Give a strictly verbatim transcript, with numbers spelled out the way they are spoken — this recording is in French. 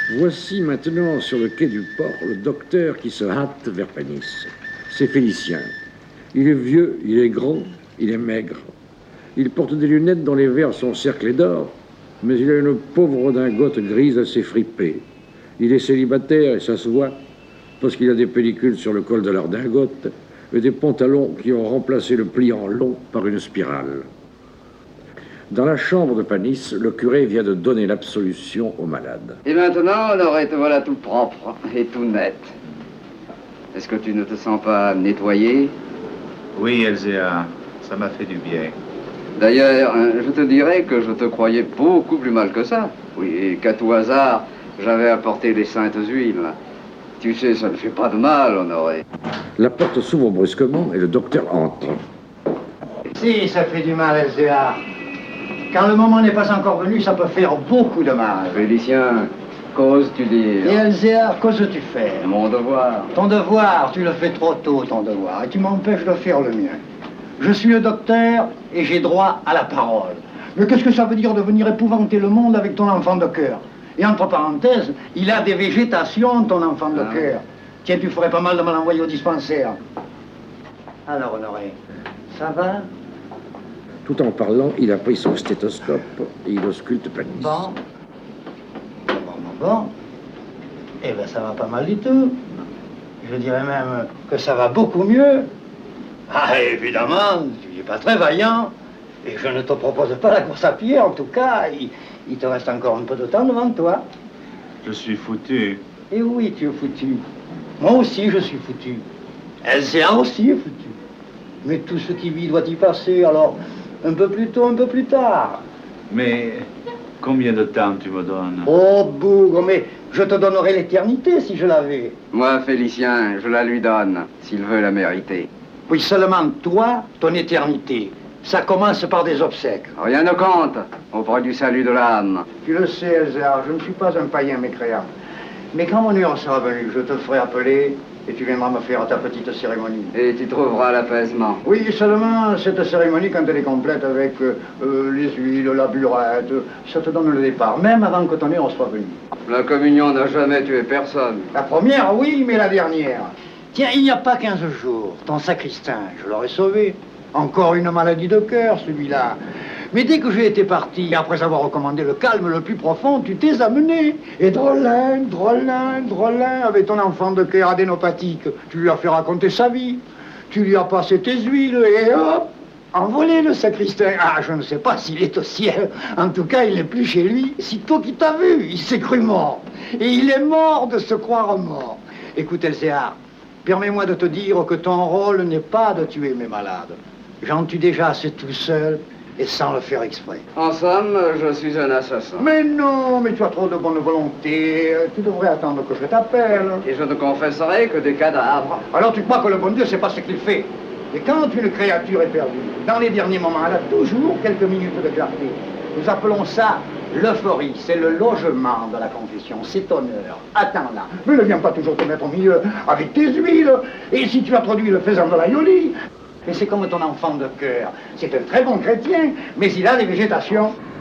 Voici maintenant sur le quai du port le docteur qui se hâte vers Panis. C'est Félicien. Il est vieux, il est grand, il est maigre. Il porte des lunettes dont les verres sont cerclés d'or, mais il a une pauvre redingote grise assez fripée. Il est célibataire et ça se voit, parce qu'il a des pellicules sur le col de la redingote et des pantalons qui ont remplacé le pliant long par une spirale. Dans la chambre de Panis, le curé vient de donner l'absolution au malade. Et maintenant, Honoré, te voilà tout propre et tout net. Est-ce que tu ne te sens pas nettoyé? Oui, Elzéar, ça m'a fait du bien. D'ailleurs, je te dirais que je te croyais beaucoup plus mal que ça. Oui, et qu'à tout hasard, j'avais apporté les saintes huiles. Tu sais, ça ne fait pas de mal, Honoré. La porte s'ouvre brusquement et le docteur entre. Si, ça fait du mal, Elzéar. Quand le moment n'est pas encore venu, ça peut faire beaucoup de mal. Félicien, qu'oses-tu dire? Et Elzéar, qu'oses-tu faire? Mon devoir. Ton devoir, tu le fais trop tôt, ton devoir, et tu m'empêches de faire le mien. Je suis le docteur et j'ai droit à la parole. Mais qu'est-ce que ça veut dire de venir épouvanter le monde avec ton enfant de cœur? Et entre parenthèses, il a des végétations, ton enfant de ah. cœur. Tiens, tu ferais pas mal de me l'envoyer au dispensaire. Alors, Honoré, ça va? Tout en parlant, il a pris son stéthoscope et il ausculte Panis. Bon. Bon, bon, bon. Eh bien, ça va pas mal du tout. Je dirais même que ça va beaucoup mieux. Ah, évidemment, tu n'es pas très vaillant. Et je ne te propose pas la course à pied, en tout cas. Il, il te reste encore un peu de temps devant toi. Je suis foutu. Eh oui, tu es foutu. Moi aussi, je suis foutu. Elzéar aussi est foutu. Mais tout ce qui vit doit y passer, alors... Un peu plus tôt, un peu plus tard. Mais combien de temps tu me donnes? Oh, bougre, mais je te donnerai l'éternité si je l'avais. Moi, Félicien, je la lui donne, s'il veut la mériter. Oui, seulement toi, ton éternité. Ça commence par des obsèques. Rien ne compte auprès du salut de l'âme. Tu le sais, Elzéar, je ne suis pas un païen mécréant. Mais quand mon heure sera venue, je te ferai appeler... Et tu viendras me faire ta petite cérémonie. Et tu trouveras l'apaisement. Oui, seulement cette cérémonie, quand elle est complète avec euh, les huiles, la burette, ça te donne le départ, même avant que ton heure soit venue. La communion n'a jamais tué personne. La première, oui, mais la dernière. Tiens, il n'y a pas quinze jours, ton sacristain, je l'aurais sauvé. Encore une maladie de cœur, celui-là. Mais dès que j'ai été parti, après avoir recommandé le calme le plus profond, tu t'es amené. Et drôlin, drôlin, drôlin, avec ton enfant de cœur adénopathique, tu lui as fait raconter sa vie. Tu lui as passé tes huiles et hop, envolé le sacristain. Ah, je ne sais pas s'il est au ciel. En tout cas, il n'est plus chez lui. Sitôt qu'il t'a vu, il s'est cru mort. Et il est mort de se croire mort. Écoute, Elzéar, permets-moi de te dire que ton rôle n'est pas de tuer mes malades. J'en tue déjà assez tout seul. Et sans le faire exprès. En somme, je suis un assassin. Mais non, mais tu as trop de bonne volonté. Tu devrais attendre que je t'appelle. Et je ne confesserai que des cadavres. Alors tu crois que le bon Dieu sait pas ce qu'il fait? Et quand une créature est perdue, dans les derniers moments, elle a toujours quelques minutes de clarté. Nous appelons ça l'euphorie. C'est le logement de la confession. C'est honneur. Attends-la. Mais ne viens pas toujours te mettre au milieu avec tes huiles. Et si tu introduis le faisan de l'aïoli? Mais c'est comme ton enfant de cœur. C'est un très bon chrétien, mais il a des végétations.